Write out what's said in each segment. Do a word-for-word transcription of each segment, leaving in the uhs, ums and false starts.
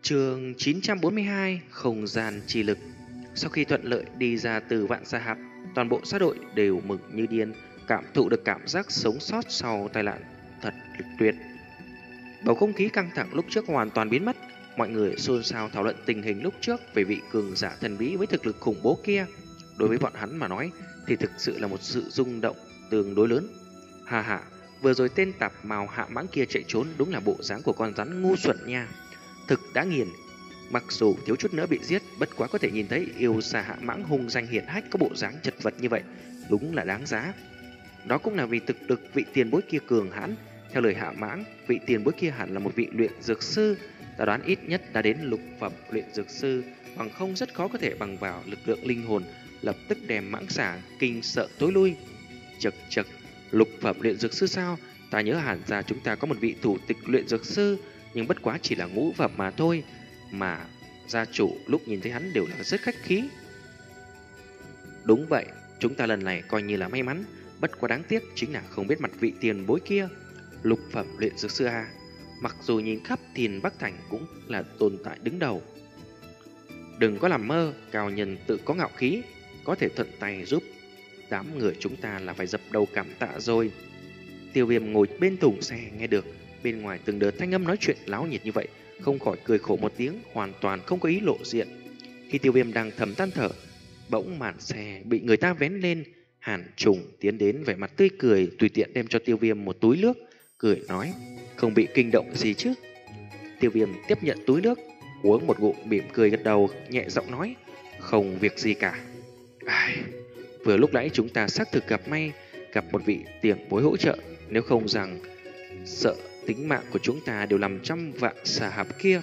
Chương chín trăm bốn mươi hai, không gian chi lực. Sau khi thuận lợi đi ra từ Vạn Sa Hạp, toàn bộ xã đội đều mừng như điên, cảm thụ được cảm giác sống sót sau tai nạn thật tuyệt. Bầu không khí căng thẳng lúc trước hoàn toàn biến mất, mọi người xôn xao thảo luận tình hình lúc trước về vị cường giả thần bí với thực lực khủng bố kia. Đối với bọn hắn mà nói thì thực sự là một sự rung động tương đối lớn. Hà hà, vừa rồi tên tạp mào hạ mãng kia chạy trốn đúng là bộ dáng của con rắn ngu xuẩn nha. Thực đã nghiền. Mặc dù thiếu chút nữa bị giết, bất quá có thể nhìn thấy yêu xà hạ mãng hung danh hiển hách có bộ dáng chật vật như vậy, đúng là đáng giá. Đó cũng là vì thực lực vị tiền bối kia cường hãn. Theo lời hạ mãng, vị tiền bối kia hẳn là một vị luyện dược sư, ta đoán ít nhất đã đến lục phẩm luyện dược sư, bằng không rất khó có thể bằng vào lực lượng linh hồn lập tức đem mãng xà kinh sợ tối lui. Chật chật, lục phẩm luyện dược sư sao? Ta nhớ hẳn ra chúng ta có một vị thủ tịch luyện dược sư, nhưng bất quá chỉ là ngũ phẩm mà thôi, mà gia chủ lúc nhìn thấy hắn đều là rất khách khí. Đúng vậy, chúng ta lần này coi như là may mắn, bất quá đáng tiếc chính là không biết mặt vị tiền bối kia. Lục phẩm luyện dược sư à? Mặc dù nhìn khắp Thiên Bắc Thành cũng là tồn tại đứng đầu. Đừng có làm mơ, cao nhân tự có ngạo khí, có thể thuận tay giúp đám người chúng ta là phải dập đầu cảm tạ rồi. Tiêu Viêm ngồi bên thùng xe nghe được bên ngoài từng đợt thanh âm nói chuyện láo nhiệt như vậy, không khỏi cười khổ một tiếng, hoàn toàn không có ý lộ diện. Khi Tiêu Viêm đang thầm than thở, bỗng màn xe bị người ta vén lên, Hàn Trùng tiến đến vẻ mặt tươi cười, tùy tiện đem cho Tiêu Viêm một túi nước, cười nói: "Không bị kinh động gì chứ?" Tiêu Viêm tiếp nhận túi nước, uống một ngụm mỉm cười gật đầu, nhẹ giọng nói: "Không việc gì cả." Ai... Vừa lúc nãy chúng ta xác thực gặp may, gặp một vị tiền bối hỗ trợ, nếu không rằng sợ tính mạng của chúng ta đều nằm trong Vạn Sa Hạp kia.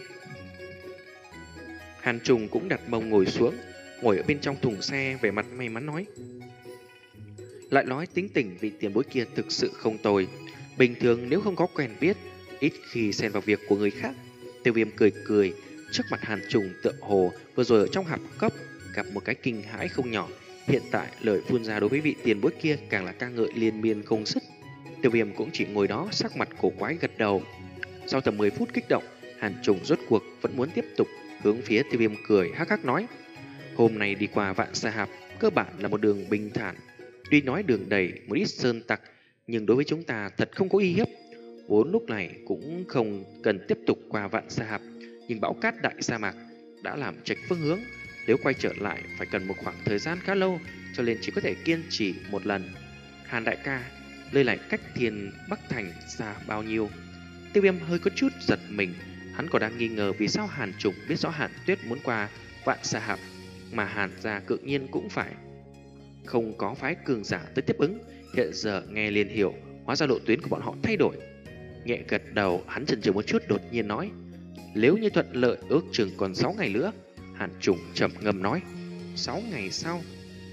Hàn Trùng cũng đặt mông ngồi xuống, ngồi ở bên trong thùng xe, vẻ mặt may mắn nói: "Lại nói tính tình vị tiền bối kia thực sự không tồi, bình thường nếu không có quen biết, ít khi xen vào việc của người khác." Tiêu Viêm cười cười, trước mặt Hàn Trùng tựa hồ vừa rồi ở trong hạp cốc gặp một cái kinh hãi không nhỏ, hiện tại lời phun ra đối với vị tiền bối kia càng là ca ngợi liên miên không dứt. Tiêu Viêm cũng chỉ ngồi đó sắc mặt cổ quái gật đầu. Sau tầm mười phút kích động, Hàn Trùng rốt cuộc vẫn muốn tiếp tục, hướng phía Tiêu Viêm cười hắc hắc nói: "Hôm nay đi qua Vạn Sa Hạp cơ bản là một đường bình thản, tuy nói đường đầy một ít sơn tặc, nhưng đối với chúng ta thật không có uy hiếp. Vốn lúc này cũng không cần tiếp tục qua Vạn Sa Hạp, nhưng bão cát đại sa mạc đã làm chệch phương hướng, nếu quay trở lại phải cần một khoảng thời gian khá lâu, cho nên chỉ có thể kiên trì một lần. Hàn đại ca, nơi này cách Thiên Bắc Thành xa bao nhiêu?" Tiêu Viêm hơi có chút giật mình, hắn còn đang nghi ngờ vì sao Hàn Trùng biết rõ Hàn Tuyết muốn qua Vạn Sa Hạp, mà Hàn gia cự nhiên cũng phải không có phái cường giả tới tiếp ứng. Hiện giờ nghe liền hiểu, hóa ra lộ tuyến của bọn họ thay đổi. Nhẹ gật đầu, hắn chần chừ một chút đột nhiên nói: "Nếu như thuận lợi ước chừng còn sáu ngày nữa." Hàn Trùng trầm ngâm nói: sáu ngày sau?"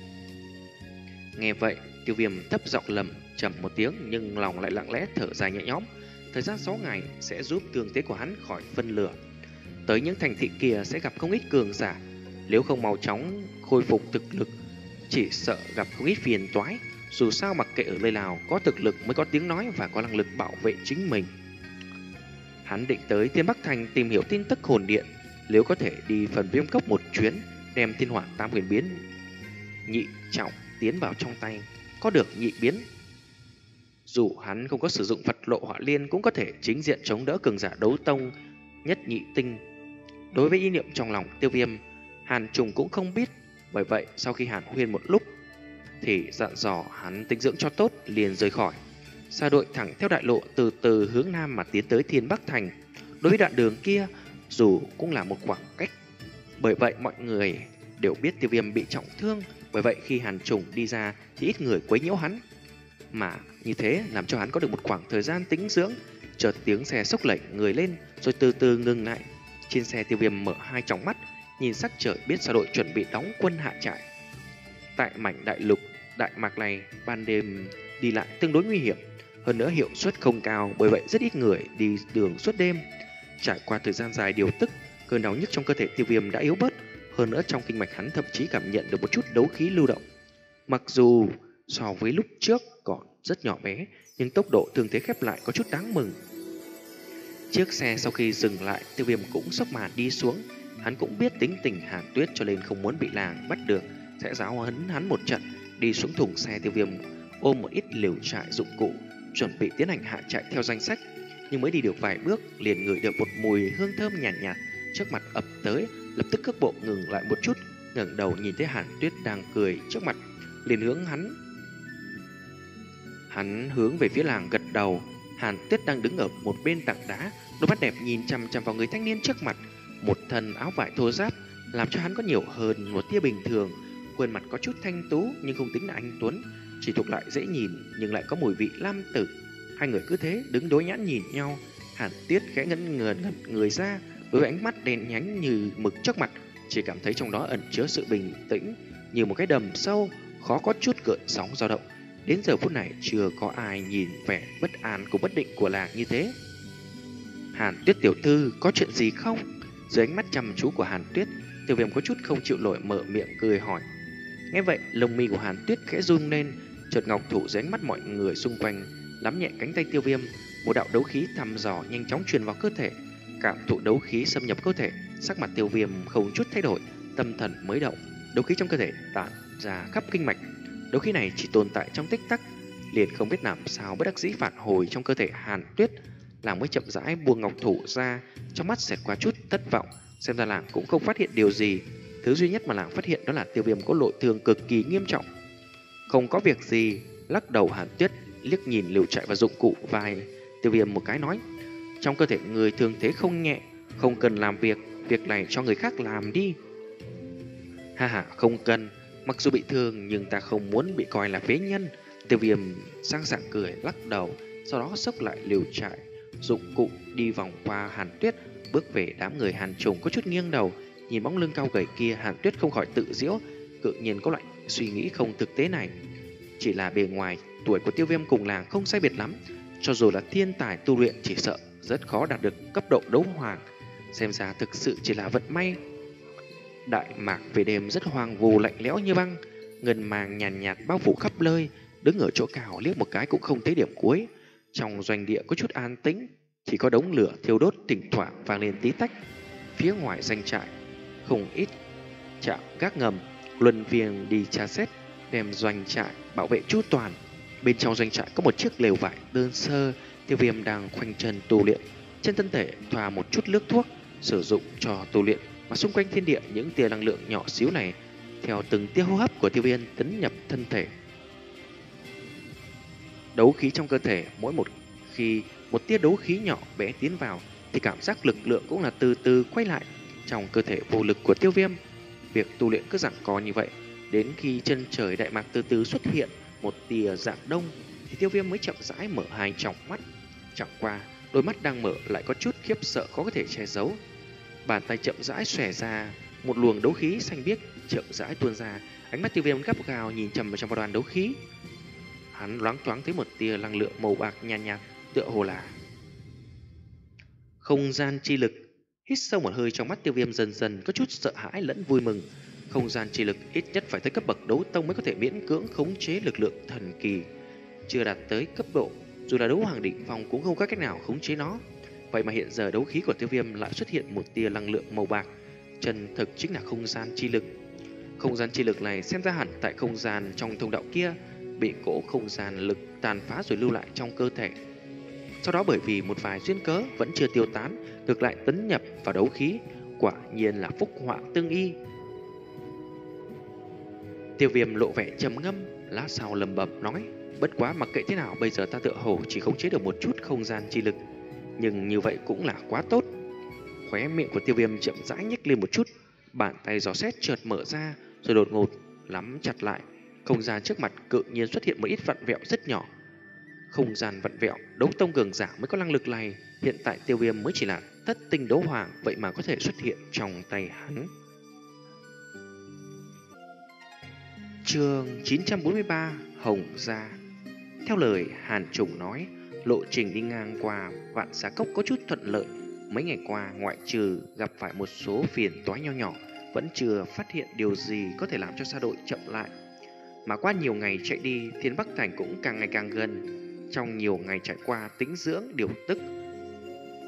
Nghe vậy, Tiêu Viêm thấp giọng lầm trầm một tiếng, nhưng lòng lại lặng lẽ thở dài nhẹ nhõm. Thời gian sáu ngày sẽ giúp thương thế của hắn khỏi phân lửa. Tới những thành thị kia sẽ gặp không ít cường giả, nếu không mau chóng khôi phục thực lực, chỉ sợ gặp không ít phiền toái. Dù sao mặc kệ ở nơi nào, có thực lực mới có tiếng nói và có năng lực bảo vệ chính mình. Hắn định tới Thiên Bắc Thành tìm hiểu tin tức hồn điện, nếu có thể đi phần Viêm Cốc một chuyến, đem Thiên Hỏa Tam Huyền Biến nhị trọng tiến vào trong tay, có được nhị biến, dù hắn không có sử dụng Phật Lộ Hỏa Liên cũng có thể chính diện chống đỡ cường giả đấu tông nhất nhị tinh. Đối với ý niệm trong lòng Tiêu Viêm, Hàn Trùng cũng không biết, bởi vậy sau khi Hàn Huyên một lúc thì dặn dò hắn tinh dưỡng cho tốt, liền rời khỏi. Xa đội thẳng theo đại lộ từ từ hướng nam mà tiến tới Thiên Bắc Thành. Đối với đoạn đường kia, dù cũng là một khoảng cách, bởi vậy mọi người đều biết Tiêu Viêm bị trọng thương, bởi vậy khi Hàn Trùng đi ra thì ít người quấy nhiễu hắn, mà như thế làm cho hắn có được một khoảng thời gian tĩnh dưỡng. Chợt tiếng xe xốc lẩy người lên rồi từ từ ngừng lại. Trên xe Tiêu Viêm mở hai tròng mắt, nhìn sắc trời biết xa đội chuẩn bị đóng quân hạ trại. Tại mảnh đại lục Đại Mạc này, ban đêm đi lại tương đối nguy hiểm, hơn nữa hiệu suất không cao, bởi vậy rất ít người đi đường suốt đêm. Trải qua thời gian dài điều tức, cơn đau nhức trong cơ thể Tiêu Viêm đã yếu bớt, hơn nữa trong kinh mạch hắn thậm chí cảm nhận được một chút đấu khí lưu động. Mặc dù so với lúc trước còn rất nhỏ bé, nhưng tốc độ thương thế khép lại có chút đáng mừng. Chiếc xe sau khi dừng lại, Tiêu Viêm cũng xốc màn đi xuống. Hắn cũng biết tính tình Hàn Tuyết cho nên không muốn bị làng bắt được, sẽ giáo huấn hắn một trận. Đi xuống thùng xe, Tiêu Viêm ôm một ít liều trại dụng cụ, chuẩn bị tiến hành hạ trại theo danh sách. Nhưng mới đi được vài bước, liền ngửi được một mùi hương thơm nhàn nhạt, nhạt trước mặt ập tới, lập tức cước bộ ngừng lại một chút, ngẩng đầu nhìn thấy Hàn Tuyết đang cười trước mặt, liền hướng hắn. Hắn hướng về phía làng gật đầu. Hàn Tuyết đang đứng ở một bên tảng đá, đôi mắt đẹp nhìn chằm chằm vào người thanh niên trước mặt. Một thân áo vải thô ráp làm cho hắn có nhiều hơn một tia bình thường. Khuôn mặt có chút thanh tú nhưng không tính là anh tuấn, chỉ thuộc lại dễ nhìn nhưng lại có mùi vị lam tử. Hai người cứ thế đứng đối nhãn nhìn nhau. Hàn Tuyết khẽ ngẩn ngẩn người ra, với ánh mắt đen nhánh như mực trước mặt, chỉ cảm thấy trong đó ẩn chứa sự bình tĩnh như một cái đầm sâu, khó có chút gợn sóng dao động. Đến giờ phút này chưa có ai nhìn vẻ bất an cùng bất định của làng như thế. Hàn Tuyết tiểu thư, có chuyện gì không? Dưới ánh mắt chăm chú của Hàn Tuyết, Tiêu Viêm có chút không chịu nổi mở miệng cười hỏi. Nghe vậy, lông mi của Hàn Tuyết khẽ run lên, chợt ngọc thủ dưới ánh mắt mọi người xung quanh, nắm nhẹ cánh tay Tiêu Viêm, một đạo đấu khí thăm dò nhanh chóng truyền vào cơ thể. Cảm thụ đấu khí xâm nhập cơ thể, sắc mặt Tiêu Viêm không chút thay đổi, tâm thần mới động, đấu khí trong cơ thể tản ra khắp kinh mạch. Đấu khí này chỉ tồn tại trong tích tắc, liền không biết làm sao bất đắc dĩ phản hồi trong cơ thể Hàn Tuyết. Làng mới chậm rãi buông ngọc thủ ra, trong mắt xẹt qua chút thất vọng. Xem ra làng cũng không phát hiện điều gì. Thứ duy nhất mà làng phát hiện đó là Tiêu Viêm có nội thương cực kỳ nghiêm trọng. Không có việc gì, lắc đầu Hàn Tuyết liếc nhìn liều trại và dụng cụ vai Tiêu Viêm một cái nói, trong cơ thể người thương thế không nhẹ, không cần làm việc, việc này cho người khác làm đi. Ha ha, không cần, mặc dù bị thương nhưng ta không muốn bị coi là phế nhân. Tiêu Viêm sang sảng cười lắc đầu, sau đó xốc lại liều trại, dụng cụ, đi vòng qua Hàn Tuyết, bước về đám người Hàn Trùng, có chút nghiêng đầu nhìn bóng lưng cao gầy kia. Hàn Tuyết không khỏi tự giễu, tự nhiên có loại suy nghĩ không thực tế này. Chỉ là bề ngoài tuổi của Tiêu Viêm cùng làng không sai biệt lắm, cho dù là thiên tài tu luyện chỉ sợ rất khó đạt được cấp độ đấu hoàng. Xem ra thực sự chỉ là vận may. Đại mạc về đêm rất hoang vu lạnh lẽo như băng, ngân màng nhàn nhạt, nhạt bao phủ khắp nơi. Đứng ở chỗ cao liếc một cái cũng không thấy điểm cuối. Trong doanh địa có chút an tĩnh, chỉ có đống lửa thiêu đốt thỉnh thoảng vang lên tí tách. Phía ngoài doanh trại không ít trạm gác ngầm luân phiên đi tra xét, đem doanh trại bảo vệ chu toàn. Bên trong doanh trại có một chiếc lều vải đơn sơ. Tiêu Viêm đang khoanh chân tu luyện, trên thân thể thoa một chút nước thuốc sử dụng cho tu luyện, mà xung quanh thiên địa những tia năng lượng nhỏ xíu này theo từng tia hô hấp của Tiêu Viêm tấn nhập thân thể. Đấu khí trong cơ thể, mỗi một khi một tia đấu khí nhỏ bé tiến vào thì cảm giác lực lượng cũng là từ từ quay lại trong cơ thể vô lực của Tiêu Viêm. Việc tu luyện cứ giằng co như vậy, đến khi chân trời đại mạc từ từ xuất hiện một tia dạng đông thì Tiêu Viêm mới chậm rãi mở hai tròng mắt. Chẳng qua đôi mắt đang mở lại có chút khiếp sợ khó có thể che giấu. Bàn tay chậm rãi xòe ra, một luồng đấu khí xanh biếc chậm rãi tuôn ra. Ánh mắt Tiêu Viêm gắt gao nhìn chằm vào trong đoàn đấu khí. Hắn loáng thoáng thấy một tia năng lượng màu bạc nhàn nhạt, nhạt, tựa hồ là không gian chi lực. Hít sâu một hơi, trong mắt Tiêu Viêm dần dần có chút sợ hãi lẫn vui mừng. Không gian chi lực ít nhất phải tới cấp bậc đấu tông mới có thể miễn cưỡng khống chế lực lượng thần kỳ. Chưa đạt tới cấp độ, dù là đấu hoàng đỉnh phong cũng không có cách nào khống chế nó. Vậy mà hiện giờ đấu khí của Tiêu Viêm lại xuất hiện một tia năng lượng màu bạc, chân thực chính là không gian chi lực. Không gian chi lực này xem ra hẳn tại không gian trong thông đạo kia bị cỗ không gian lực tàn phá rồi lưu lại trong cơ thể. Sau đó bởi vì một vài duyên cớ vẫn chưa tiêu tán, ngược lại tấn nhập vào đấu khí, quả nhiên là phúc họa tương y. Tiêu Viêm lộ vẻ trầm ngâm, lát sau lầm bầm nói, bất quá mặc kệ thế nào bây giờ ta tựa hồ chỉ khống chế được một chút không gian chi lực, nhưng như vậy cũng là quá tốt. Khóe miệng của Tiêu Viêm chậm rãi nhếch lên một chút, bàn tay gió xét chợt mở ra rồi đột ngột nắm chặt lại. Không gian trước mặt tự nhiên xuất hiện một ít vặn vẹo rất nhỏ. Không gian vặn vẹo, đấu tông cường giả mới có năng lực này. Hiện tại Tiêu Viêm mới chỉ là thất tinh đấu hoàng, vậy mà có thể xuất hiện trong tay hắn. Chương chín trăm bốn mươi ba, Hồng Gia. Theo lời Hàn Trùng nói, lộ trình đi ngang qua Vạn Xà Cốc có chút thuận lợi. Mấy ngày qua, ngoại trừ gặp phải một số phiền toái nho nhỏ, vẫn chưa phát hiện điều gì có thể làm cho xa đội chậm lại. Mà qua nhiều ngày chạy đi, Thiên Bắc Thành cũng càng ngày càng gần. Trong nhiều ngày trải qua tĩnh dưỡng điều tức,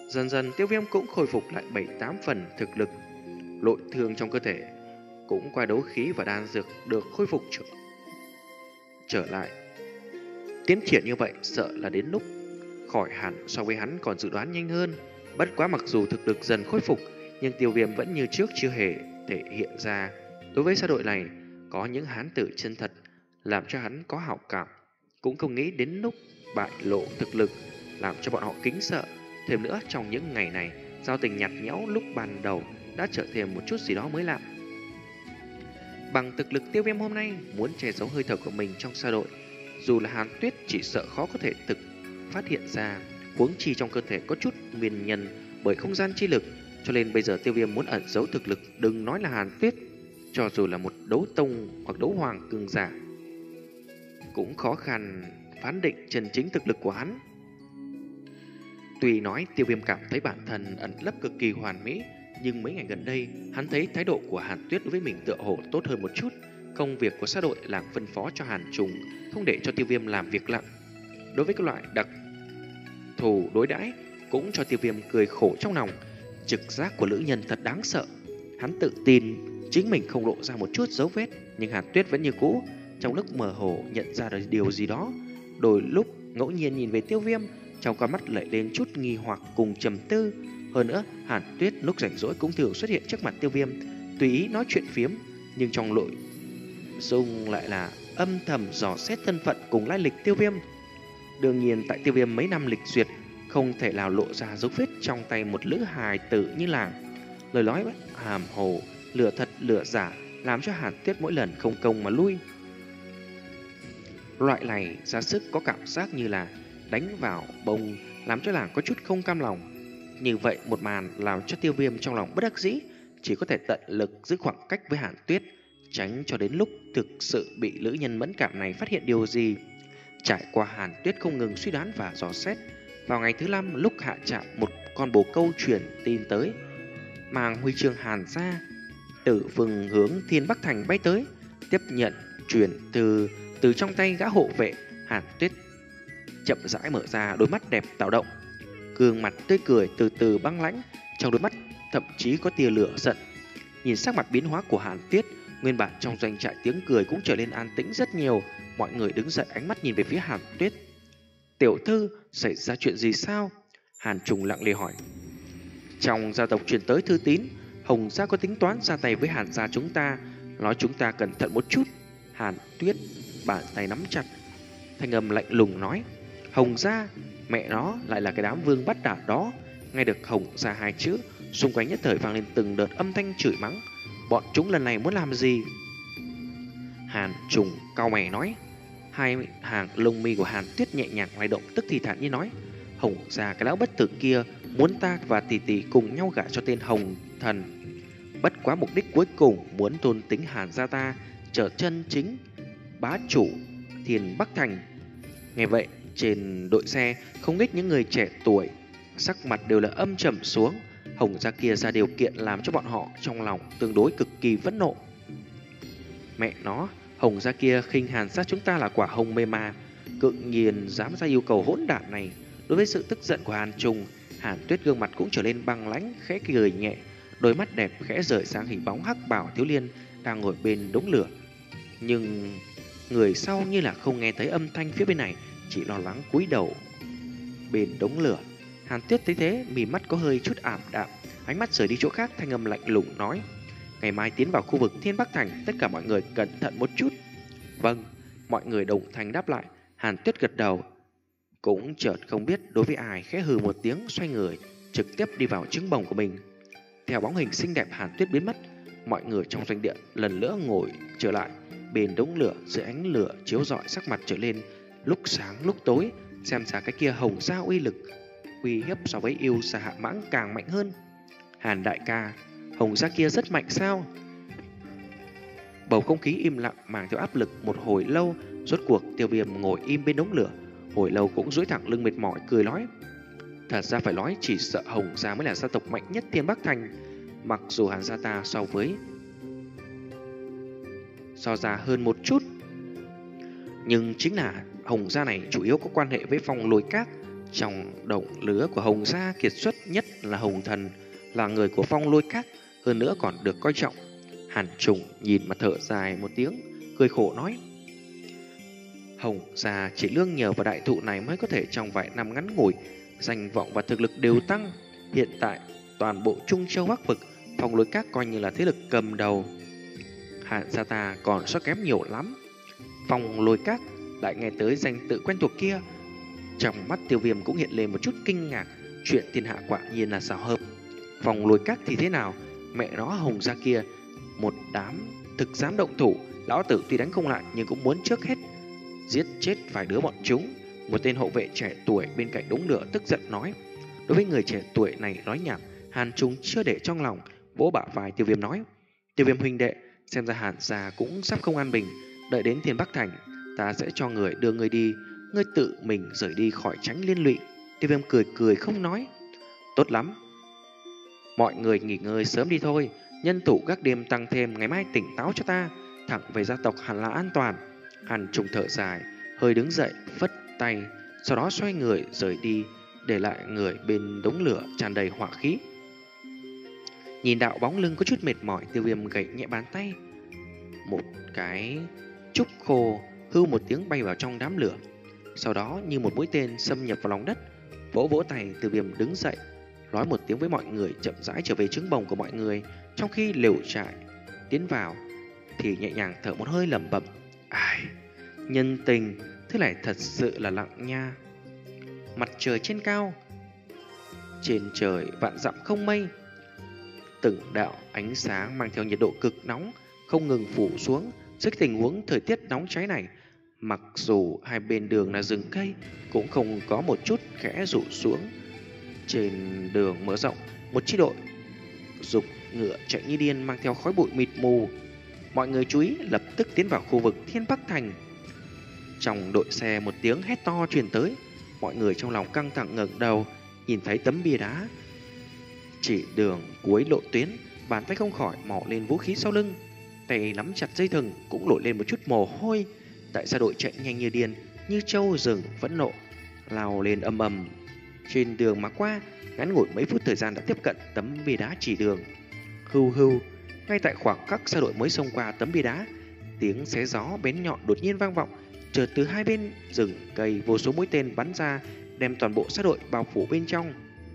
Dần dần Tiêu Viêm cũng khôi phục lại bảy tám phần thực lực. Nội thương trong cơ thể cũng qua đấu khí và đan dược được khôi phục trở, trở lại. Tiến triển như vậy sợ là đến lúc khỏi hẳn so với hắn còn dự đoán nhanh hơn. Bất quá mặc dù thực lực dần khôi phục, nhưng Tiêu Viêm vẫn như trước chưa hề thể hiện ra. Đối với xã đội này, có những hán tử chân thật làm cho hắn có hảo cảm, cũng không nghĩ đến lúc bại lộ thực lực làm cho bọn họ kính sợ. Thêm nữa, trong những ngày này, giao tình nhạt nhẽo lúc ban đầu đã trở thêm một chút gì đó mới lạ. Bằng thực lực Tiêu Viêm hôm nay, muốn che giấu hơi thở của mình trong xã đội, dù là Hàn Tuyết chỉ sợ khó có thể thực phát hiện ra, huống chi trong cơ thể có chút nguyên nhân bởi không gian chi lực, cho nên bây giờ Tiêu Viêm muốn ẩn giấu thực lực, đừng nói là Hàn Tuyết, cho dù là một đấu tông hoặc đấu hoàng cường giả, cũng khó khăn phán định chân chính thực lực của hắn. Tuy nói Tiêu Viêm cảm thấy bản thân ẩn lấp cực kỳ hoàn mỹ, nhưng mấy ngày gần đây, hắn thấy thái độ của Hàn Tuyết đối với mình tựa hồ tốt hơn một chút. Công việc của xã đội làm phân phó cho Hàn Trùng, không để cho Tiêu Viêm làm việc lặng. Đối với các loại đặc thù đối đãi, cũng cho Tiêu Viêm cười khổ trong lòng. Trực giác của nữ nhân thật đáng sợ. Hắn tự tin chính mình không lộ ra một chút dấu vết, nhưng Hàn Tuyết vẫn như cũ. Trong lúc mơ hồ nhận ra được điều gì đó, đôi lúc ngẫu nhiên nhìn về Tiêu Viêm, trong con mắt lại lên chút nghi hoặc cùng trầm tư. Hơn nữa, Hàn Tuyết lúc rảnh rỗi cũng thường xuất hiện trước mặt Tiêu Viêm, tùy ý nói chuyện phiếm, nhưng trong nội dung lại là âm thầm dò xét thân phận cùng lai lịch Tiêu Viêm. Đương nhiên, tại Tiêu Viêm mấy năm lịch duyệt, không thể nào lộ ra dấu vết trong tay một lữ hài tử như làng. Lời nói hàm hồ, lửa thật lửa giả, làm cho Hàn Tuyết mỗi lần không công mà lui. Loại này ra sức có cảm giác như là đánh vào bông, làm cho làng có chút không cam lòng. Như vậy một màn làm cho Tiêu Viêm trong lòng bất đắc dĩ, chỉ có thể tận lực giữ khoảng cách với Hàn Tuyết, tránh cho đến lúc thực sự bị nữ nhân mẫn cảm này phát hiện điều gì. Trải qua Hàn Tuyết không ngừng suy đoán và dò xét, vào ngày thứ năm lúc hạ trạm, một con bồ câu truyền tin tới, mang huy chương Hàn gia từ vùng hướng Thiên Bắc Thành bay tới, tiếp nhận truyền từ từ trong tay gã hộ vệ. Hàn Tuyết chậm rãi mở ra đôi mắt đẹp tạo động, gương mặt tươi cười từ từ băng lãnh, trong đôi mắt thậm chí có tia lửa giận. Nhìn sắc mặt biến hóa của Hàn Tuyết, nguyên bản trong doanh trại tiếng cười cũng trở nên an tĩnh rất nhiều. Mọi người đứng dậy, ánh mắt nhìn về phía Hàn Tuyết. Tiểu thư, xảy ra chuyện gì sao? Hàn Trùng lặng lẽ hỏi. Trong gia tộc truyền tới thư tín, Hồng gia có tính toán ra tay với Hàn gia chúng ta, nói chúng ta cẩn thận một chút. Hàn Tuyết bàn tay nắm chặt, thanh âm lạnh lùng nói. Hồng gia, mẹ nó lại là cái đám vương bắt đản đó. Nghe được Hồng gia hai chữ, xung quanh nhất thời vang lên từng đợt âm thanh chửi mắng. Bọn chúng lần này muốn làm gì? Hàn Trùng cau mày nói. Hai hàng lông mi của Hàn Tuyết nhẹ nhàng lay động, tức thì thản nhiên nói. Hồng gia cái lão bất tử kia muốn ta và tỷ tỷ cùng nhau gả cho tên Hồng Thần. Bất quá mục đích cuối cùng muốn tôn tính Hàn gia ta trở chân chính bá chủ Thiên Bắc Thành. Nghe vậy, trên đội xe không ít những người trẻ tuổi sắc mặt đều là âm trầm xuống. Hồng gia kia ra điều kiện làm cho bọn họ trong lòng tương đối cực kỳ phẫn nộ. Mẹ nó, Hồng gia kia khinh Hàn gia chúng ta là quả hồng mê ma, cự nhiên dám ra yêu cầu hỗn đản này. Đối với sự tức giận của Hàn Trùng, Hàn Tuyết gương mặt cũng trở nên băng lãnh, khẽ cười nhẹ, đôi mắt đẹp khẽ rời sang hình bóng hắc bảo thiếu niên đang ngồi bên đống lửa. Nhưng người sau như là không nghe thấy âm thanh phía bên này, chỉ lo lắng cúi đầu bên đống lửa. Hàn Tuyết thấy thế, mí mắt có hơi chút ảm đạm, ánh mắt rời đi chỗ khác, thanh âm lạnh lùng nói. Ngày mai tiến vào khu vực Thiên Bắc Thành, tất cả mọi người cẩn thận một chút. Vâng, mọi người đồng thanh đáp lại. Hàn Tuyết gật đầu, cũng chợt không biết đối với ai, khẽ hừ một tiếng, xoay người trực tiếp đi vào trứng bồng của mình. Theo bóng hình xinh đẹp Hàn Tuyết biến mất, mọi người trong doanh địa lần nữa ngồi trở lại bên đống lửa, dưới ánh lửa chiếu rọi, sắc mặt trở lên lúc sáng lúc tối, xem ra cái kia Hồng gia uy lực uy hiếp so với yêu xà hạ mãng càng mạnh hơn. Hàn đại ca, Hồng gia kia rất mạnh sao? Bầu không khí im lặng mang theo áp lực một hồi lâu. Rốt cuộc Tiêu Viêm ngồi im bên đống lửa hồi lâu cũng duỗi thẳng lưng mệt mỏi, cười nói. Thật ra phải nói, chỉ sợ Hồng gia mới là gia tộc mạnh nhất Thiên Bắc Thành. Mặc dù Hàn gia ta so với so ra hơn một chút, nhưng chính là Hồng gia này chủ yếu có quan hệ với Phong Lôi Các, Trong đồng lứa của Hồng gia, kiệt xuất nhất là Hồng Thần, là người của Phong Lôi Các, hơn nữa còn được coi trọng. Hàn Trùng nhìn mà thở dài một tiếng, cười khổ nói: Hồng gia chỉ lương nhờ vào đại thụ này mới có thể trong vài năm ngắn ngủi, danh vọng và thực lực đều tăng. Hiện tại toàn bộ Trung Châu Bắc Vực, Phong Lôi Các coi như là thế lực cầm đầu. Hàn gia ta còn sót kém nhiều lắm. Phong Lôi Các lại nghe tới danh tự quen thuộc kia, trong mắt Tiêu Viêm cũng hiện lên một chút kinh ngạc. Chuyện thiên hạ quả nhiên là xảo hợp. Phong Lôi Các thì thế nào? Mẹ nó, Hồng gia kia một đám thực dám động thủ, lão tử tuy đánh không lại nhưng cũng muốn trước hết giết chết vài đứa bọn chúng. Một tên hộ vệ trẻ tuổi bên cạnh đống lửa tức giận nói. Đối với người trẻ tuổi này nói nhảm, Hàn Trung chưa để trong lòng, vỗ bả vai Tiêu Viêm nói: Tiêu Viêm huynh đệ, xem ra Hàn gia cũng sắp không an bình. Đợi đến Thiên Bắc Thành, ta sẽ cho người đưa người đi, ngươi tự mình rời đi khỏi tránh liên lụy. Tiêu Viêm cười cười không nói. Tốt lắm, mọi người nghỉ ngơi sớm đi thôi. Nhân thủ gác đêm tăng thêm, ngày mai tỉnh táo cho ta, thẳng về gia tộc hẳn là an toàn. Hàn Trung thở dài, hơi đứng dậy, phất tay, sau đó xoay người rời đi, để lại người bên đống lửa tràn đầy hỏa khí. Nhìn đạo bóng lưng có chút mệt mỏi, Tiêu Viêm gậy nhẹ bàn tay, một cái trúc khô hưu một tiếng bay vào trong đám lửa. Sau đó như một mũi tên xâm nhập vào lòng đất. Vỗ vỗ tay, Tiêu Viêm đứng dậy, nói một tiếng với mọi người, chậm rãi trở về trứng bồng của mọi người. Trong khi lều trại tiến vào thì nhẹ nhàng thở một hơi, lẩm bẩm: Ai, nhân tình thế này thật sự là lặng nha. Mặt trời trên cao, trên trời vạn dặm không mây, từng đạo ánh sáng mang theo nhiệt độ cực nóng không ngừng phủ xuống. Dưới tình huống thời tiết nóng cháy này, mặc dù hai bên đường là rừng cây, cũng không có một chút khẽ rủ xuống. Trên đường mở rộng, một chi đội dục ngựa chạy như điên, mang theo khói bụi mịt mù. Mọi người chú ý, lập tức tiến vào khu vực Thiên Bắc Thành. Trong đội xe một tiếng hét to truyền tới, mọi người trong lòng căng thẳng ngẩng đầu, nhìn thấy tấm bia đá chỉ đường cuối lộ tuyến, bàn tay không khỏi mò lên vũ khí sau lưng, tay nắm chặt dây thừng cũng nổi lên một chút mồ hôi. Đại gia đội chạy nhanh như điên, như trâu rừng phẫn nộ lao lên ầm ầm. Trên đường mà qua, ngắn ngủi mấy phút thời gian đã tiếp cận tấm bia đá chỉ đường. Hưu hưu, ngay tại khoảng khắc gia đội mới xông qua tấm bia đá, tiếng xé gió bén nhọn đột nhiên vang vọng. Chợt từ hai bên rừng cây vô số mũi tên bắn ra, đem toàn bộ gia đội bao phủ bên trong.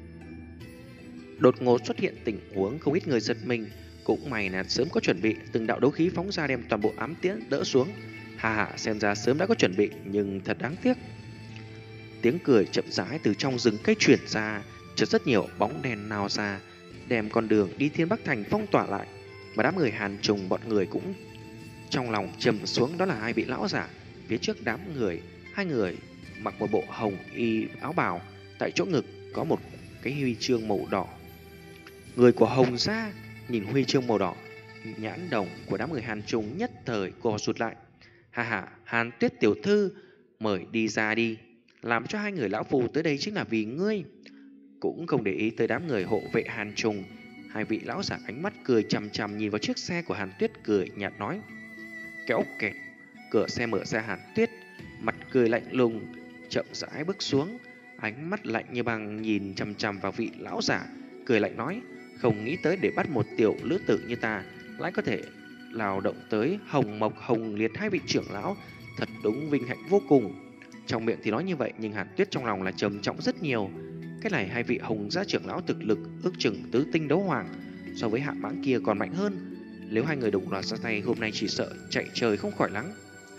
Đột ngột xuất hiện tình huống không ít người giật mình, cũng may là sớm có chuẩn bị, từng đạo đấu khí phóng ra đem toàn bộ ám tiễn đỡ xuống. Hà hà, xem ra sớm đã có chuẩn bị, nhưng thật đáng tiếc. Tiếng cười chậm rãi từ trong rừng cây truyền ra, chợt rất nhiều bóng đèn nào ra, đem con đường đi Thiên Bắc Thành phong tỏa lại. Mà đám người Hàn Trùng bọn người cũng trong lòng trầm xuống, đó là hai vị lão giả. Phía trước đám người, hai người mặc một bộ hồng y áo bào, tại chỗ ngực có một cái huy chương màu đỏ. Người của Hồng gia nhìn huy chương màu đỏ, nhãn đồng của đám người Hàn Trùng nhất thời co rụt lại. Hà hà, Hàn Tuyết tiểu thư, mời đi ra đi, làm cho hai người lão phù tới đây chính là vì ngươi. Cũng không để ý tới đám người hộ vệ Hàn Trùng, hai vị lão giả ánh mắt cười chằm chằm nhìn vào chiếc xe của Hàn Tuyết, cười nhạt nói. Kéo kẹt, cửa xe mở ra, Hàn Tuyết mặt cười lạnh lùng chậm rãi bước xuống, ánh mắt lạnh như băng nhìn chằm chằm vào vị lão giả, cười lạnh nói: Không nghĩ tới để bắt một tiểu lữ tử như ta lại có thể lao động tới Hồng Mộc, Hồng Liệt hai vị trưởng lão, thật đúng vinh hạnh vô cùng. Trong miệng thì nói như vậy, nhưng Hàn Tuyết trong lòng là trầm trọng rất nhiều. Cái này hai vị Hồng gia trưởng lão thực lực ước chừng tứ tinh đấu hoàng, so với hạ mãng kia còn mạnh hơn. Nếu hai người đồng loạt ra tay, hôm nay chỉ sợ chạy trời không khỏi nắng.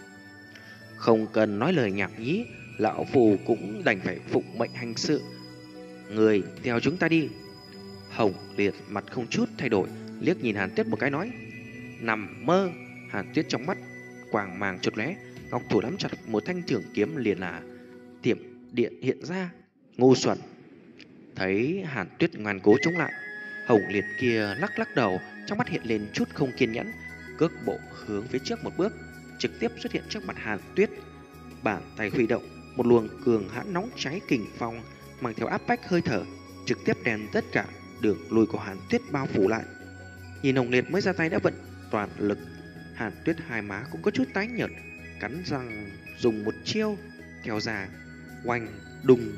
Không cần nói lời nhảm nhí, lão phù cũng đành phải phụng mệnh hành sự. Người theo chúng ta đi. Hồng Liệt mặt không chút thay đổi, liếc nhìn Hàn Tuyết một cái nói. Nằm mơ. Hàn Tuyết trong mắt quàng màng chột lóe, ngọc thủ nắm chặt một thanh trường kiếm liền là tiệm điện hiện ra. Ngu xuẩn. Thấy Hàn Tuyết ngoan cố chống lại, Hồng Liệt kia lắc lắc đầu, trong mắt hiện lên chút không kiên nhẫn, cước bộ hướng phía trước một bước, trực tiếp xuất hiện trước mặt Hàn Tuyết. Bàn tay huy động, một luồng cường hãn nóng cháy kình phong mang theo áp bách hơi thở, trực tiếp đem tất cả đường lui của Hàn Tuyết bao phủ lại. Nhìn Hồng Liệt mới ra tay đã vận toàn lực, Hàn Tuyết hai má cũng có chút tái nhợt, cắn răng dùng một chiêu kéo ra, oanh đùng,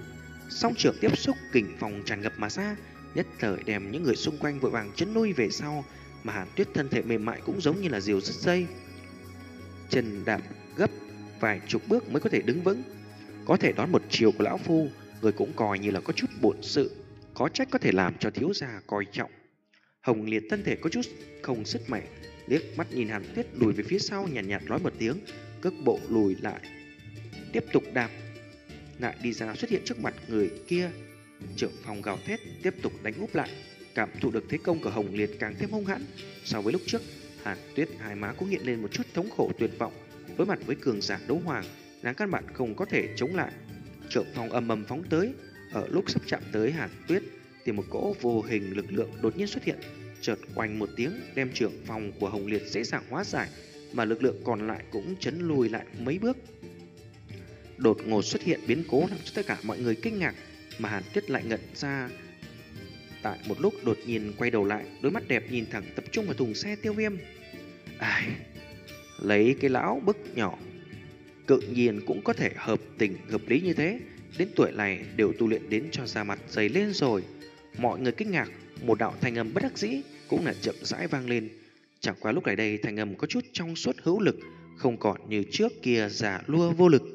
Song trưởng tiếp xúc kình phòng tràn ngập mà ra, nhất thời đem những người xung quanh vội vàng chấn lui về sau, mà Hàn Tuyết thân thể mềm mại cũng giống như là diều dứt dây, chân đạp gấp vài chục bước mới có thể đứng vững. Có thể đón một chiều của lão phu, người cũng coi như là có chút bổn sự, có trách có thể làm cho thiếu gia coi trọng. Hồng Liệt thân thể có chút không sức mạnh, liếc mắt nhìn Hàn Tuyết lùi về phía sau, nhàn nhạt, nhạt nói một tiếng, cước bộ lùi lại, tiếp tục đạp lại đi ra, xuất hiện trước mặt người kia. Trưởng phòng gào thét tiếp tục đánh úp lại, cảm thụ được thế công của Hồng Liệt càng thêm hung hãn. So với lúc trước, Hàn Tuyết hai má cũng hiện lên một chút thống khổ tuyệt vọng. Đối mặt với cường giả đấu hoàng, nàng căn bản không có thể chống lại. Trưởng phòng ầm ầm phóng tới, ở lúc sắp chạm tới Hàn Tuyết thì một cỗ vô hình lực lượng đột nhiên xuất hiện, chợt oanh một tiếng đem trưởng phòng của Hồng Liệt dễ dàng hóa giải, mà lực lượng còn lại cũng chấn lùi lại mấy bước. Đột ngột xuất hiện biến cố làm cho tất cả mọi người kinh ngạc, mà Hàn Tuyết lại ngẩn ra. Tại một lúc đột nhiên quay đầu lại, đôi mắt đẹp nhìn thẳng tập trung vào thùng xe Tiêu Viêm. Ai, lấy cái lão bức nhỏ cự nhiên cũng có thể hợp tình hợp lý như thế, đến tuổi này đều tu luyện đến cho da mặt dày lên rồi. Mọi người kinh ngạc, một đạo thanh âm bất đắc dĩ cũng là chậm rãi vang lên. Chẳng qua lúc này đây thanh âm có chút trong suốt hữu lực, không còn như trước kia già lua vô lực.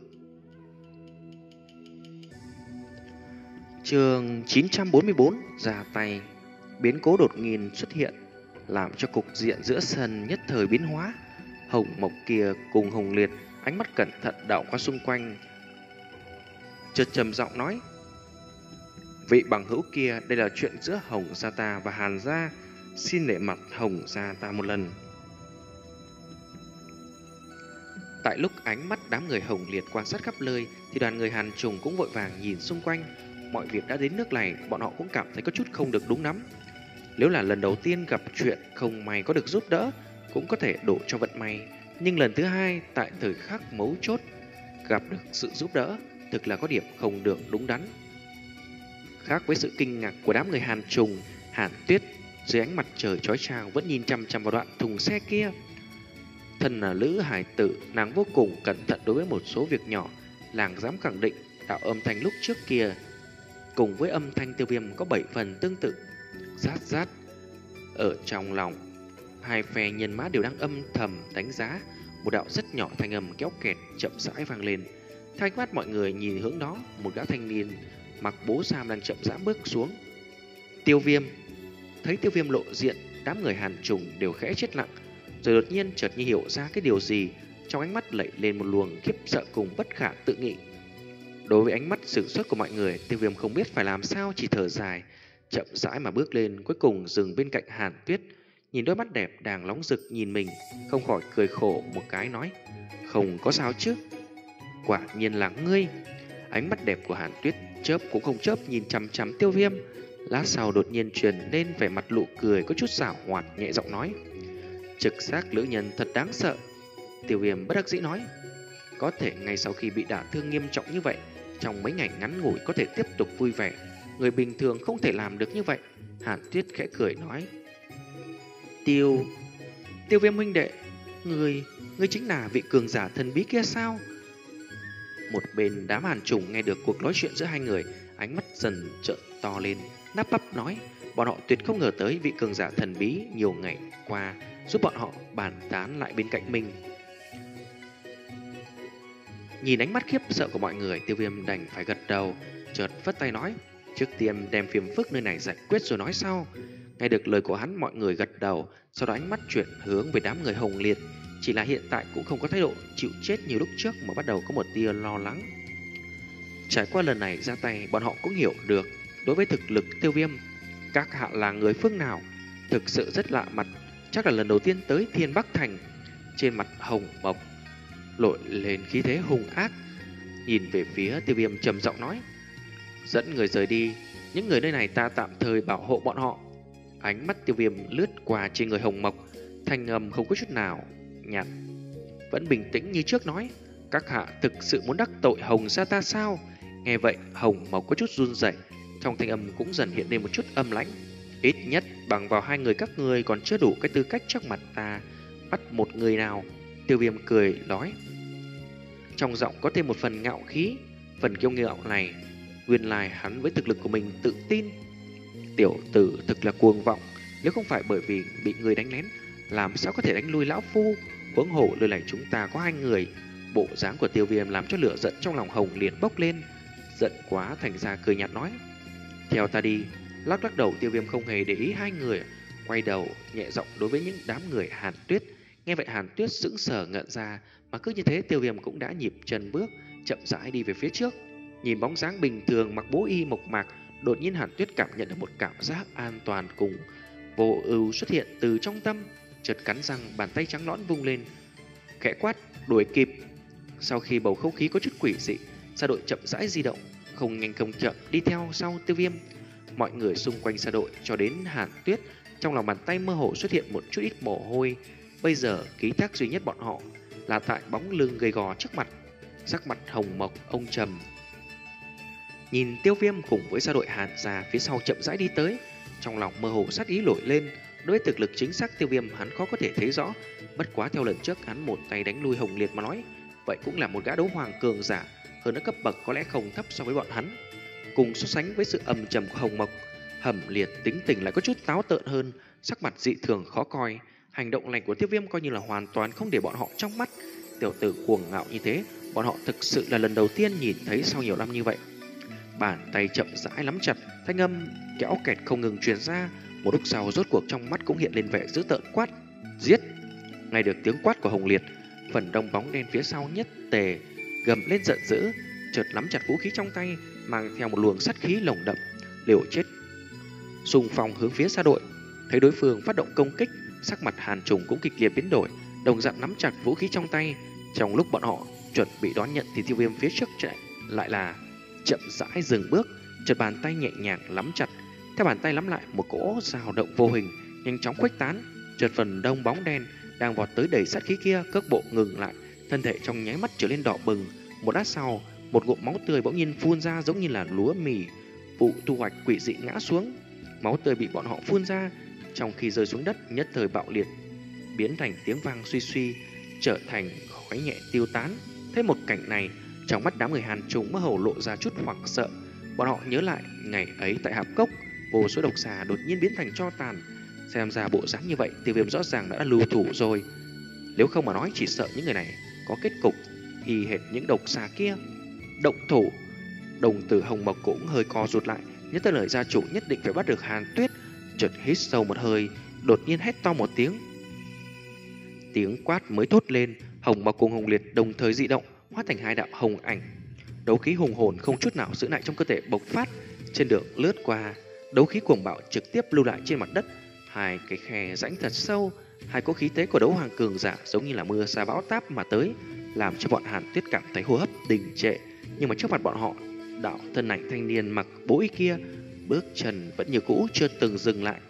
Chương chín trăm bốn mươi tư ra tay. Biến cố đột ngột xuất hiện, làm cho cục diện giữa sân nhất thời biến hóa. Hồng Mộc kia cùng Hồng Liệt ánh mắt cẩn thận đảo qua xung quanh, chợt trầm giọng nói: vị bằng hữu kia, đây là chuyện giữa Hồng gia ta và Hàn gia, xin nể mặt Hồng gia ta một lần. Tại lúc ánh mắt đám người Hồng Liệt quan sát khắp nơi, thì đoàn người Hàn Trùng cũng vội vàng nhìn xung quanh. Mọi việc đã đến nước này, bọn họ cũng cảm thấy có chút không được đúng lắm. Nếu là lần đầu tiên gặp chuyện không may có được giúp đỡ, cũng có thể đổ cho vận may. Nhưng lần thứ hai, tại thời khắc mấu chốt, gặp được sự giúp đỡ, thực là có điểm không được đúng đắn. Khác với sự kinh ngạc của đám người Hàn Trùng, Hàn Tuyết dưới ánh mặt trời chói chang vẫn nhìn chăm chăm vào đoạn thùng xe kia. Thân là lữ hải tử, nàng vô cùng cẩn thận đối với một số việc nhỏ. Nàng dám khẳng định đạo âm thanh lúc trước kia cùng với âm thanh Tiêu Viêm có bảy phần tương tự. Rát rát. Ở trong lòng hai phe nhân mã đều đang âm thầm đánh giá. Một đạo rất nhỏ thanh âm kéo kẹt chậm rãi vang lên. Thay mắt mọi người nhìn hướng đó, một gã thanh niên mặc bố sam đang chậm rãi bước xuống. Tiêu Viêm. Thấy Tiêu Viêm lộ diện, đám người Hàn Trùng đều khẽ chết lặng, rồi đột nhiên chợt như hiểu ra cái điều gì, trong ánh mắt lẩy lên một luồng khiếp sợ cùng bất khả tự nghị. Đối với ánh mắt sửng sốt của mọi người, Tiêu Viêm không biết phải làm sao, chỉ thở dài, chậm rãi mà bước lên, cuối cùng dừng bên cạnh Hàn Tuyết, nhìn đôi mắt đẹp đang nóng rực nhìn mình, không khỏi cười khổ một cái nói: không có sao chứ? Quả nhiên là ngươi. Ánh mắt đẹp của Hàn Tuyết chớp cũng không chớp nhìn chằm chằm Tiêu Viêm, lát sau đột nhiên truyền lên vẻ mặt nụ cười có chút giảo hoạt, nhẹ giọng nói: trực giác lữ nhân thật đáng sợ. Tiêu Viêm bất đắc dĩ nói: có thể ngay sau khi bị đả thương nghiêm trọng như vậy, trong mấy ngày ngắn ngủi có thể tiếp tục vui vẻ, người bình thường không thể làm được như vậy. Hàn Tuyết khẽ cười nói: Tiêu Tiêu Viêm huynh đệ, Người Ngươi chính là vị cường giả thần bí kia sao? Một bên đám Hàn Trùng nghe được cuộc nói chuyện giữa hai người, ánh mắt dần trợn to lên, nắp bắp nói: bọn họ tuyệt không ngờ tới vị cường giả thần bí nhiều ngày qua giúp bọn họ bàn tán lại bên cạnh mình. Nhìn ánh mắt khiếp sợ của mọi người, Tiêu Viêm đành phải gật đầu, chợt phất tay nói: trước tiên đem phiền phức nơi này giải quyết rồi nói sau. Nghe được lời của hắn, mọi người gật đầu, sau đó ánh mắt chuyển hướng về đám người Hồng Liệt. Chỉ là hiện tại cũng không có thái độ chịu chết như lúc trước, mà bắt đầu có một tia lo lắng. Trải qua lần này ra tay, bọn họ cũng hiểu được đối với thực lực Tiêu Viêm, các hạ là người phương nào, thực sự rất lạ mặt, chắc là lần đầu tiên tới Thiên Bắc Thành. Trên mặt Hồng Mộc lội lên khí thế hung ác, nhìn về phía Tiêu Viêm trầm giọng nói: dẫn người rời đi, những người nơi này ta tạm thời bảo hộ bọn họ. Ánh mắt Tiêu Viêm lướt qua trên người Hồng Mộc, thanh âm không có chút nào nhạt, vẫn bình tĩnh như trước nói: các hạ thực sự muốn đắc tội Hồng gia ta sao? Nghe vậy Hồng Mộc có chút run rẩy, trong thanh âm cũng dần hiện lên một chút âm lãnh. Ít nhất bằng vào hai người các ngươi còn chưa đủ cái tư cách trước mặt ta bắt một người nào. Tiêu Viêm cười nói, trong giọng có thêm một phần ngạo khí. Phần kiêu ngạo này Nguyên lai hắn với thực lực của mình tự tin. Tiểu tử thực là cuồng vọng, nếu không phải bởi vì bị người đánh lén, làm sao có thể đánh lui lão phu? Huống hồ nơi này chúng ta có hai người. Bộ dáng của Tiêu Viêm làm cho lửa giận trong lòng Hồng liền bốc lên. Giận quá thành ra cười nhạt nói: theo ta đi. Lắc lắc đầu, Tiêu Viêm không hề để ý hai người, quay đầu nhẹ giọng đối với những đám người Hàn Tuyết. Nghe vậy Hàn Tuyết sững sờ ngẩn ra, mà cứ như thế Tiêu Viêm cũng đã nhịp chân bước chậm rãi đi về phía trước. Nhìn bóng dáng bình thường mặc bố y mộc mạc, đột nhiên Hàn Tuyết cảm nhận được một cảm giác an toàn cùng vô ưu xuất hiện từ trong tâm. Chợt cắn răng, bàn tay trắng nõn vung lên, khẽ quát: đuổi kịp. Sau khi bầu không khí có chút quỷ dị, Sa đội chậm rãi di động, không nhanh không chậm đi theo sau Tiêu Viêm. Mọi người xung quanh Sa đội cho đến Hàn Tuyết, trong lòng bàn tay mơ hồ xuất hiện một chút ít mồ hôi. Bây giờ ký thác duy nhất bọn họ là tại bóng lưng gầy gò trước mặt. Sắc mặt hồng mộc ông trầm, nhìn Tiêu Viêm cùng với Sa đội Hàn gia phía sau chậm rãi đi tới, trong lòng mơ hồ sát ý nổi lên. Đối với thực lực chính xác Tiêu Viêm hắn khó có thể thấy rõ, bất quá theo lần trước hắn một tay đánh lui Hồng Liệt mà nói, vậy cũng là một gã đấu hoàng cường giả, hơn nữa cấp bậc có lẽ không thấp so với bọn hắn. Cùng so sánh với sự âm trầm của Hồng Mộc, Hầm Liệt tính tình lại có chút táo tợn hơn, sắc mặt dị thường khó coi. Hành động này của Tiêu Viêm coi như là hoàn toàn không để bọn họ trong mắt. Tiểu tử cuồng ngạo như thế, bọn họ thực sự là lần đầu tiên nhìn thấy sau nhiều năm như vậy. Bàn tay chậm rãi nắm chặt, thanh âm kéo kẹt không ngừng truyền ra. Một lúc sau rốt cuộc trong mắt cũng hiện lên vẻ dữ tợn, quát: giết! Nghe được tiếng quát của Hồng Liệt, phần đông bóng đen phía sau nhất tề gầm lên giận dữ, chợt nắm chặt vũ khí trong tay, mang theo một luồng sát khí lồng đậm, liều chết xung phong hướng phía Sa đội. Thấy đối phương phát động công kích, sắc mặt Hàn Trùng cũng kịch liệt biến đổi, đồng dạng nắm chặt vũ khí trong tay. Trong lúc bọn họ chuẩn bị đón nhận thì Tiêu Viêm phía trước chạy lại là chậm rãi dừng bước, chợt bàn tay nhẹ nhàng nắm chặt. Theo bàn tay nắm lại, một cỗ dao động vô hình nhanh chóng khuếch tán, chợt phần đông bóng đen đang vọt tới đầy sát khí kia cước bộ ngừng lại, thân thể trong nháy mắt trở lên đỏ bừng. Một lát sau, một ngụm máu tươi bỗng nhiên phun ra giống như là lúa mì vụ thu hoạch quỷ dị ngã xuống. Máu tươi bị bọn họ phun ra, trong khi rơi xuống đất nhất thời bạo liệt, biến thành tiếng vang suy suy, trở thành khói nhẹ tiêu tán. Thấy một cảnh này, trong mắt đám người Hàn Trùng mơ hồ lộ ra chút hoảng sợ. Bọn họ nhớ lại ngày ấy tại Hạp Cốc, vô số độc xà đột nhiên biến thành tro tàn. Xem ra bộ dáng như vậy, Tiêu Viêm rõ ràng đã lưu thủ rồi. Nếu không mà nói, chỉ sợ những người này có kết cục y hệt những độc xà kia. Động thủ! Đồng tử Hồng Mộc cũng hơi co rụt lại, nhớ tới lời gia chủ nhất định phải bắt được Hàn Tuyết. Chợt hít sâu một hơi, đột nhiên hét to một tiếng. Tiếng quát mới thốt lên, Hồng Mộc cùng Hồng Liệt đồng thời dị động, hóa thành hai đạo hồng ảnh. Đấu khí hùng hồn không chút nào giữ lại trong cơ thể bộc phát, trên đường lướt qua, đấu khí cuồng bạo trực tiếp lưu lại trên mặt đất. Hai cái khe rãnh thật sâu, hai cỗ khí thế của đấu hoàng cường giả giống như là mưa sa bão táp mà tới, làm cho bọn Hàn Tuyết cảm thấy hô hấp đình trệ. Nhưng mà trước mặt bọn họ, đạo thân ảnh thanh niên mặc bố y kia bước chân vẫn như cũ chưa từng dừng lại.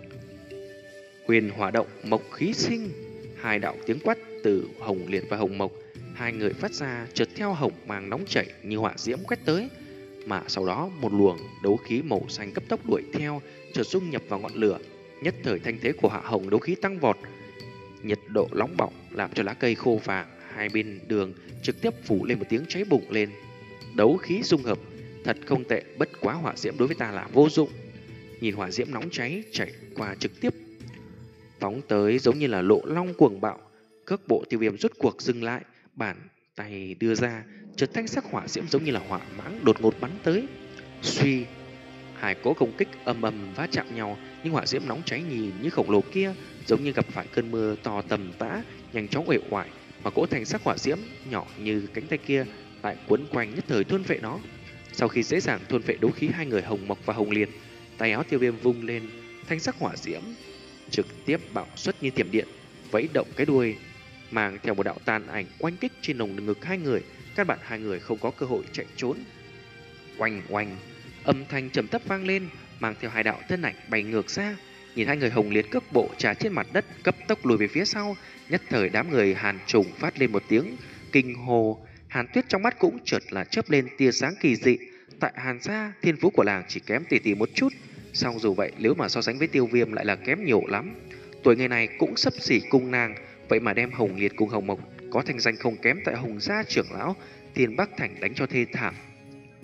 Huyền hỏa động, mộc khí sinh. Hai đạo tiếng quát từ Hồng Liệt và Hồng Mộc, hai người phát ra chợt theo hồng mang nóng chảy như hỏa diễm quét tới, mà sau đó một luồng đấu khí màu xanh cấp tốc đuổi theo, chợt dung nhập vào ngọn lửa. Nhất thời thanh thế của hạ hồng đấu khí tăng vọt, nhiệt độ nóng bỏng làm cho lá cây khô vàng hai bên đường trực tiếp phủ lên một tiếng cháy bùng lên. Đấu khí dung hợp thật không tệ, bất quá hỏa diễm đối với ta là vô dụng. Nhìn hỏa diễm nóng cháy chảy qua trực tiếp phóng tới giống như là lộ long cuồng bạo. Cước bộ Tiêu Viêm rốt cuộc dừng lại, bàn tay đưa ra, chợt thanh sắc hỏa diễm giống như là hỏa mãng đột ngột bắn tới. Suy, hai cỗ công kích ầm ầm va chạm nhau, nhưng hỏa diễm nóng cháy nhìn như khổng lồ kia giống như gặp phải cơn mưa to tầm tã, nhanh chóng uể oải, mà cỗ thanh sắc hỏa diễm nhỏ như cánh tay kia lại quấn quanh nhất thời thôn vệ nó. Sau khi dễ dàng thôn vệ đấu khí hai người Hồng Mộc và Hồng Liệt, tay áo Tiêu Viêm vung lên, thanh sắc hỏa diễm trực tiếp bạo xuất như thiểm điện, vẫy động cái đuôi, mang theo một đạo tàn ảnh oanh kích trên lồng ngực hai người. Các bạn hai người không có cơ hội chạy trốn. Oanh oanh, âm thanh trầm thấp vang lên, mang theo hai đạo thân ảnh bay ngược ra. Nhìn hai người Hồng Liệt cước bộ trà trên mặt đất, cấp tốc lùi về phía sau. Nhất thời đám người Hàn Trùng phát lên một tiếng kinh hồ. Hàn Tuyết trong mắt cũng chợt là chớp lên tia sáng kỳ dị. Tại Hàn gia, thiên phú của làng chỉ kém tỷ tỷ một chút, song dù vậy nếu mà so sánh với Tiêu Viêm lại là kém nhiều lắm. Tuổi người này cũng xấp xỉ cung nàng, vậy mà đem Hồng Liệt cùng Hồng Mộc có thành danh không kém tại Hồng gia trưởng lão Thiên Bắc Thành đánh cho thê thảm.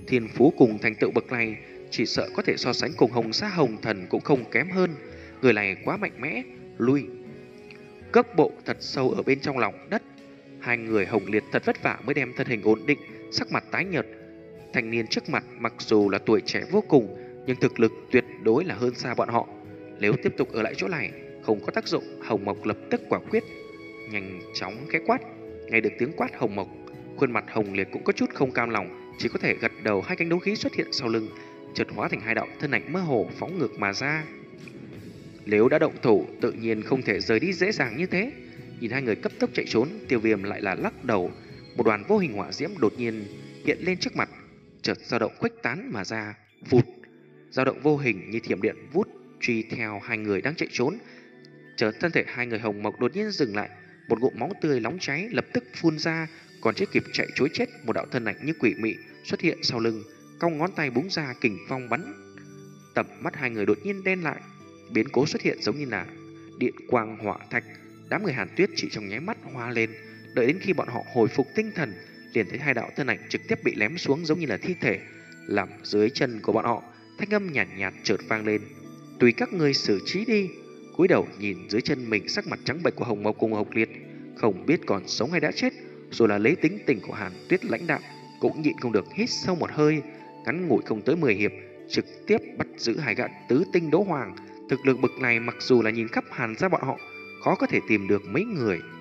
Thiên phú cùng thành tựu bậc này chỉ sợ có thể so sánh cùng Hồng Sa Hồng Thần cũng không kém hơn. Người này quá mạnh mẽ, lui. Cước bộ thật sâu ở bên trong lòng đất. Hai người Hồng Liệt thật vất vả mới đem thân hình ổn định, sắc mặt tái nhợt. Thanh niên trước mặt mặc dù là tuổi trẻ vô cùng, nhưng thực lực tuyệt đối là hơn xa bọn họ. Nếu tiếp tục ở lại chỗ này, không có tác dụng, Hồng Mộc lập tức quả quyết, nhanh chóng khẽ quát. Nghe được tiếng quát Hồng Mộc, khuôn mặt Hồng Liệt cũng có chút không cam lòng, chỉ có thể gật đầu. Hai cánh đấu khí xuất hiện sau lưng, chợt hóa thành hai đạo thân ảnh mơ hồ phóng ngược mà ra. Nếu đã động thủ, tự nhiên không thể rời đi dễ dàng như thế. Nhìn hai người cấp tốc chạy trốn, Tiêu Viêm lại là lắc đầu. Một đoàn vô hình hỏa diễm đột nhiên hiện lên trước mặt, chợt dao động khuếch tán mà ra, vụt. Dao động vô hình như thiểm điện vút truy theo hai người đang chạy trốn. Chợt thân thể hai người Hồng Mộc đột nhiên dừng lại, một ngụm máu tươi nóng cháy lập tức phun ra, còn chưa kịp chạy trối chết, một đạo thân ảnh như quỷ mị xuất hiện sau lưng, cong ngón tay búng ra kình phong bắn. Tầm mắt hai người đột nhiên đen lại, biến cố xuất hiện giống như là điện quang hỏa thạch. Đám người Hàn Tuyết chỉ trong nháy mắt hoa lên, đợi đến khi bọn họ hồi phục tinh thần, liền thấy hai đạo thân ảnh trực tiếp bị ném xuống giống như là thi thể, làm dưới chân của bọn họ. Thanh âm nhàn nhạt, nhạt chợt vang lên: "Tùy các ngươi xử trí đi." Cúi đầu nhìn dưới chân mình, sắc mặt trắng bệch của Hồng Mộc cùng Hồng Liệt không biết còn sống hay đã chết, rồi là lấy tính tình của Hàn Tuyết lãnh đạo, cũng nhịn không được hít sâu một hơi. Ngắn ngủi không tới mười hiệp, trực tiếp bắt giữ hai gã tứ tinh đấu hoàng. Thực lực bậc này mặc dù là nhìn khắp Hàn gia bọn họ khó có thể tìm được mấy người.